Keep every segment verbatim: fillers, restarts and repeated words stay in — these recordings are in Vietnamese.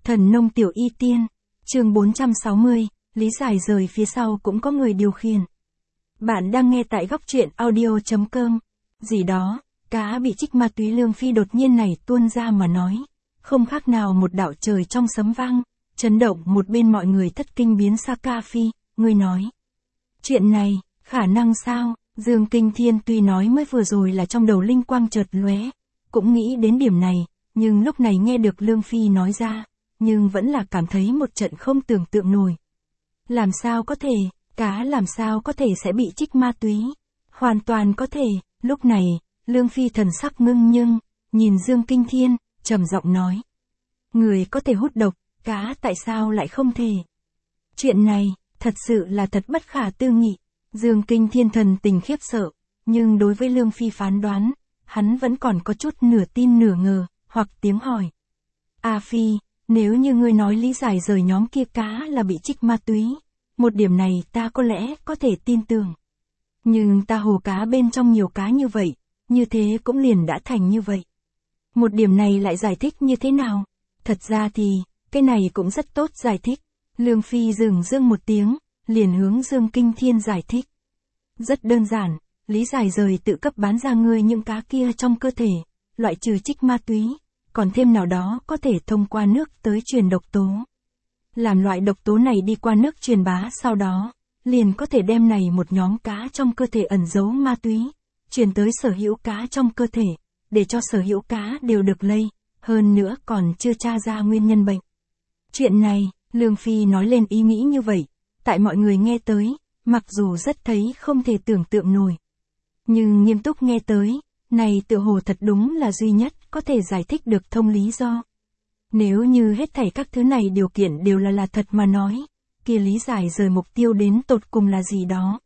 Thần nông tiểu y tiên, chương bốn trăm sáu mươi, Lý Giải rời phía sau cũng có người điều khiển. Bạn đang nghe tại góc truyện audio chấm com. Gì đó, cá bị trích ma túy Lương Phi đột nhiên này tuôn ra mà nói. Không khác nào một đạo trời trong sấm vang, chấn động một bên mọi người thất kinh biến xa ca phi, người nói. Chuyện này, khả năng sao? Dương Kinh Thiên tuy nói mới vừa rồi là trong đầu linh quang chợt lóe, cũng nghĩ đến điểm này, nhưng lúc này nghe được Lương Phi nói ra, nhưng vẫn là cảm thấy một trận không tưởng tượng nổi. Làm sao có thể, cá làm sao có thể sẽ bị trích ma túy? Hoàn toàn có thể, lúc này, Lương Phi thần sắc ngưng nhưng, nhìn Dương Kinh Thiên, trầm giọng nói. Người có thể hút độc, cá tại sao lại không thể? Chuyện này, thật sự là thật bất khả tư nghị. Dương Kinh Thiên thần tình khiếp sợ, nhưng đối với Lương Phi phán đoán, hắn vẫn còn có chút nửa tin nửa ngờ, hoặc tiếng hỏi. A Phi, nếu như ngươi nói Lý Giải rời nhóm kia cá là bị trích ma túy, một điểm này ta có lẽ có thể tin tưởng. Nhưng ta hồ cá bên trong nhiều cá như vậy, như thế cũng liền đã thành như vậy. Một điểm này lại giải thích như thế nào? Thật ra thì, cái này cũng rất tốt giải thích. Lương Phi dừng dương một tiếng, liền hướng Dương Kinh Thiên giải thích. Rất đơn giản, Lý Giải rời tự cấp bán ra ngươi những cá kia trong cơ thể, loại trừ trích ma túy, còn thêm nào đó có thể thông qua nước tới truyền độc tố. Làm loại độc tố này đi qua nước truyền bá sau đó, liền có thể đem này một nhóm cá trong cơ thể ẩn giấu ma túy, truyền tới sở hữu cá trong cơ thể, để cho sở hữu cá đều được lây, hơn nữa còn chưa tra ra nguyên nhân bệnh. Chuyện này, Lương Phi nói lên ý nghĩ như vậy, tại mọi người nghe tới, mặc dù rất thấy không thể tưởng tượng nổi. Nhưng nghiêm túc nghe tới, này tựa hồ thật đúng là duy nhất có thể giải thích được thông lý do. Nếu như hết thảy các thứ này điều kiện đều là là thật mà nói, kia Lý Giải rời mục tiêu đến tột cùng là gì đó.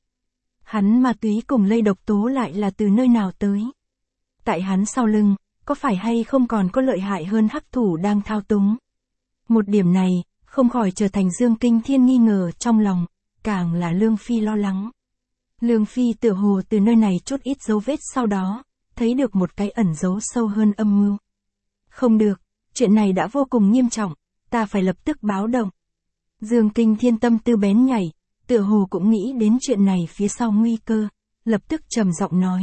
Hắn ma túy cùng lây độc tố lại là từ nơi nào tới. Tại hắn sau lưng, có phải hay không còn có lợi hại hơn hắc thủ đang thao túng. Một điểm này, không khỏi trở thành Dương Kinh Thiên nghi ngờ trong lòng, càng là Lương Phi lo lắng. Lương Phi tựa hồ từ nơi này chút ít dấu vết sau đó, thấy được một cái ẩn dấu sâu hơn âm mưu. Không được, chuyện này đã vô cùng nghiêm trọng, ta phải lập tức báo động. Dương Kinh Thiên tâm tư bén nhảy, tựa hồ cũng nghĩ đến chuyện này phía sau nguy cơ, lập tức trầm giọng nói.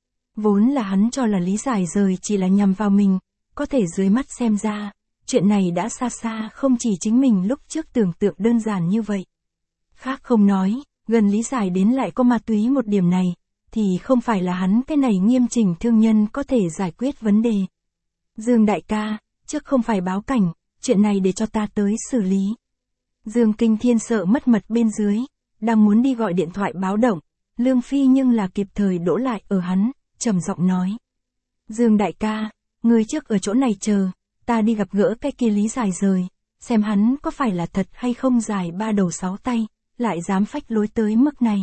Vốn là hắn cho là Lý Giải rời chỉ là nhằm vào mình, có thể dưới mắt xem ra, chuyện này đã xa xa không chỉ chính mình lúc trước tưởng tượng đơn giản như vậy. Khác không nói, gần Lý Giải đến lại có ma túy một điểm này, thì không phải là hắn cái này nghiêm chỉnh thương nhân có thể giải quyết vấn đề. Dương đại ca, trước không phải báo cảnh, chuyện này để cho ta tới xử lý. Dương Kinh Thiên sợ mất mật bên dưới, đang muốn đi gọi điện thoại báo động, Lương Phi nhưng là kịp thời đỗ lại ở hắn, trầm giọng nói. Dương đại ca, người trước ở chỗ này chờ, ta đi gặp gỡ cái kia Lý Giải rời, xem hắn có phải là thật hay không dài ba đầu sáu tay, lại dám phách lối tới mức này.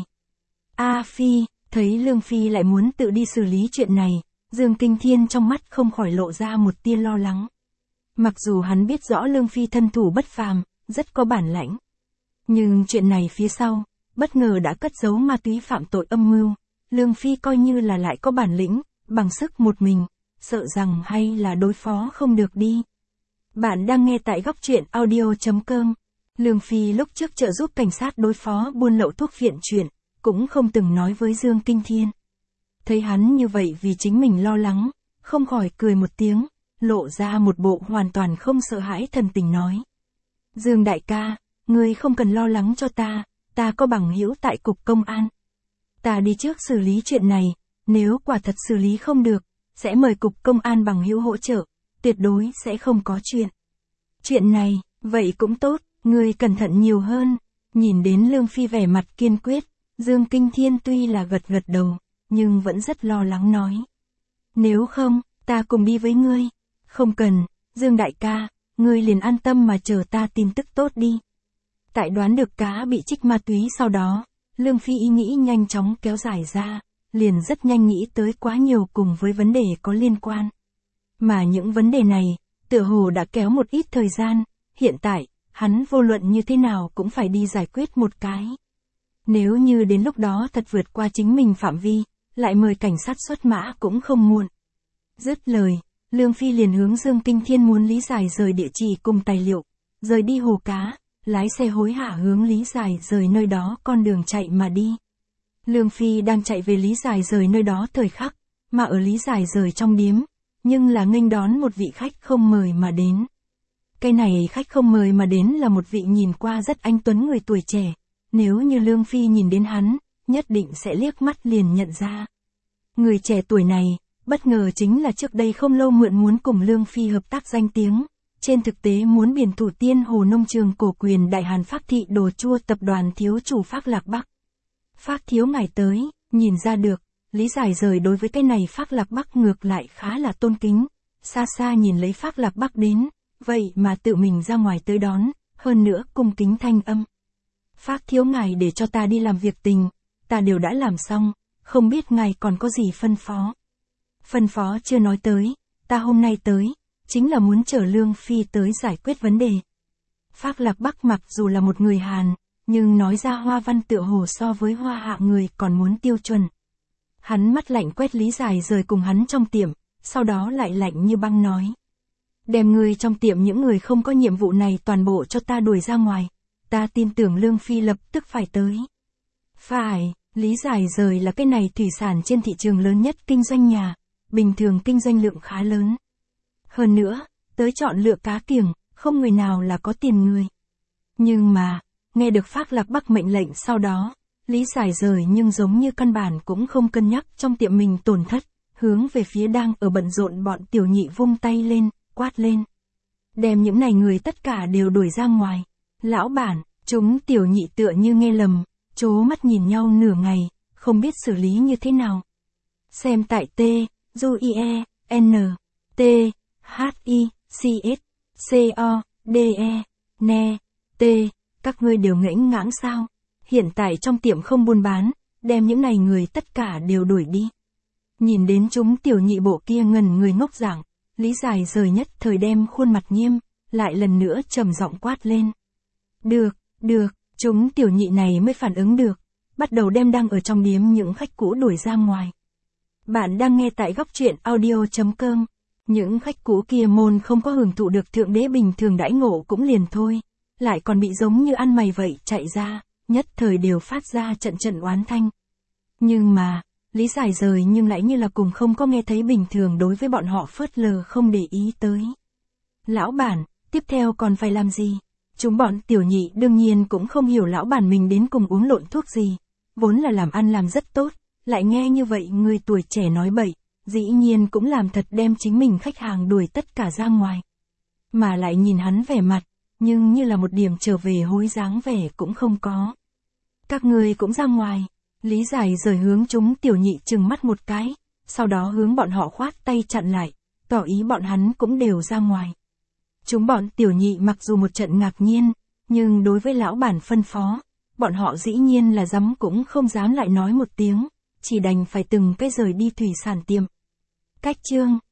A Phi, thấy Lương Phi lại muốn tự đi xử lý chuyện này, Dương Kinh Thiên trong mắt không khỏi lộ ra một tia lo lắng. Mặc dù hắn biết rõ Lương Phi thân thủ bất phàm, rất có bản lãnh. Nhưng chuyện này phía sau, bất ngờ đã cất giấu ma túy phạm tội âm mưu, Lương Phi coi như là lại có bản lĩnh, bằng sức một mình, sợ rằng hay là đối phó không được đi. Bạn đang nghe tại góc truyện audio chấm com. Lương Phi lúc trước trợ giúp cảnh sát đối phó buôn lậu thuốc viện chuyển, cũng không từng nói với Dương Kinh Thiên. Thấy hắn như vậy vì chính mình lo lắng, không khỏi cười một tiếng, lộ ra một bộ hoàn toàn không sợ hãi thần tình nói. Dương đại ca, ngươi không cần lo lắng cho ta, ta có bằng hữu tại cục công an. Ta đi trước xử lý chuyện này, nếu quả thật xử lý không được, sẽ mời cục công an bằng hữu hỗ trợ, tuyệt đối sẽ không có chuyện. Chuyện này, vậy cũng tốt, ngươi cẩn thận nhiều hơn. Nhìn đến Lương Phi vẻ mặt kiên quyết, Dương Kinh Thiên tuy là gật gật đầu, nhưng vẫn rất lo lắng nói. Nếu không, ta cùng đi với ngươi. Không cần, Dương đại ca, ngươi liền an tâm mà chờ ta tin tức tốt đi. Tại đoán được cá bị trích ma túy sau đó, Lương Phi ý nghĩ nhanh chóng kéo dài ra, liền rất nhanh nghĩ tới quá nhiều cùng với vấn đề có liên quan. Mà những vấn đề này, tựa hồ đã kéo một ít thời gian, hiện tại, hắn vô luận như thế nào cũng phải đi giải quyết một cái. Nếu như đến lúc đó thật vượt qua chính mình phạm vi, lại mời cảnh sát xuất mã cũng không muộn. Dứt lời, Lương Phi liền hướng Dương Kinh Thiên muốn Lý Giải rời địa chỉ cùng tài liệu, rời đi hồ cá, lái xe hối hả hướng Lý Giải rời nơi đó con đường chạy mà đi. Lương Phi đang chạy về Lý Giải rời nơi đó thời khắc, mà ở Lý Giải rời trong điếm, nhưng là nghênh đón một vị khách không mời mà đến. Cái này khách không mời mà đến là một vị nhìn qua rất anh tuấn người tuổi trẻ, nếu như Lương Phi nhìn đến hắn, nhất định sẽ liếc mắt liền nhận ra. Người trẻ tuổi này, bất ngờ chính là trước đây không lâu mượn muốn cùng Lương Phi hợp tác danh tiếng, trên thực tế muốn biển thủ tiên hồ nông trường cổ quyền Đại Hàn Phác Thị Đồ Chua tập đoàn thiếu chủ Phác Lạc Bắc. Phác thiếu ngài tới, nhìn ra được, Lý Giải rời đối với cái này Phác Lạc Bắc ngược lại khá là tôn kính, xa xa nhìn lấy Phác Lạc Bắc đến, vậy mà tự mình ra ngoài tới đón, hơn nữa cung kính thanh âm. Phác thiếu ngài để cho ta đi làm việc tình, ta đều đã làm xong, không biết ngài còn có gì phân phó. Phân phó chưa nói tới, ta hôm nay tới, chính là muốn chở Lương Phi tới giải quyết vấn đề. Phác Lạc Bắc mặc dù là một người Hàn, nhưng nói ra hoa văn tựa hồ so với hoa hạ người còn muốn tiêu chuẩn. Hắn mắt lạnh quét Lý Giải rời cùng hắn trong tiệm, sau đó lại lạnh như băng nói. Đem người trong tiệm những người không có nhiệm vụ này toàn bộ cho ta đuổi ra ngoài, ta tin tưởng Lương Phi lập tức phải tới. Phải, Lý Giải rời là cái này thủy sản trên thị trường lớn nhất kinh doanh nhà, bình thường kinh doanh lượng khá lớn. Hơn nữa, tới chọn lựa cá kiểng, không người nào là có tiền người. Nhưng mà, nghe được Phác Lạc Bắc mệnh lệnh sau đó, Lý Giải rời nhưng giống như căn bản cũng không cân nhắc trong tiệm mình tổn thất, hướng về phía đang ở bận rộn bọn tiểu nhị vung tay lên, quát lên. Đem những này người tất cả đều đuổi ra ngoài. Lão bản, chúng tiểu nhị tựa như nghe lầm, trố mắt nhìn nhau nửa ngày, không biết xử lý như thế nào. Xem tại T, Du I E, N, T, H I, C S, C O, D E, N, T, các ngươi đều ngễnh ngãng sao? Hiện tại trong tiệm không buôn bán, đem những này người tất cả đều đuổi đi. Nhìn đến chúng tiểu nhị bộ kia ngần người ngốc dạng, Lý Giải rời nhất thời đem khuôn mặt nghiêm, lại lần nữa trầm giọng quát lên. Được, được, chúng tiểu nhị này mới phản ứng được, bắt đầu đem đang ở trong điếm những khách cũ đuổi ra ngoài. Bạn đang nghe tại góc truyện audio chấm com. Những khách cũ kia môn không có hưởng thụ được thượng đế bình thường đãi ngộ cũng liền thôi, lại còn bị giống như ăn mày vậy chạy ra, nhất thời đều phát ra trận trận oán thanh. Nhưng mà, Lý Giải rời nhưng lại như là cùng không có nghe thấy bình thường đối với bọn họ phớt lờ không để ý tới. Lão bản, tiếp theo còn phải làm gì? Chúng bọn tiểu nhị đương nhiên cũng không hiểu lão bản mình đến cùng uống lộn thuốc gì, vốn là làm ăn làm rất tốt, lại nghe như vậy người tuổi trẻ nói bậy, dĩ nhiên cũng làm thật đem chính mình khách hàng đuổi tất cả ra ngoài. Mà lại nhìn hắn vẻ mặt, nhưng như là một điểm trở về hối dáng vẻ cũng không có. Các người cũng ra ngoài. Lý Giải rời hướng chúng tiểu nhị trừng mắt một cái, sau đó hướng bọn họ khoát tay chặn lại, tỏ ý bọn hắn cũng đều ra ngoài. Chúng bọn tiểu nhị mặc dù một trận ngạc nhiên, nhưng đối với lão bản phân phó, bọn họ dĩ nhiên là dám cũng không dám lại nói một tiếng, chỉ đành phải từng cái rời đi thủy sản tiệm. Cách chương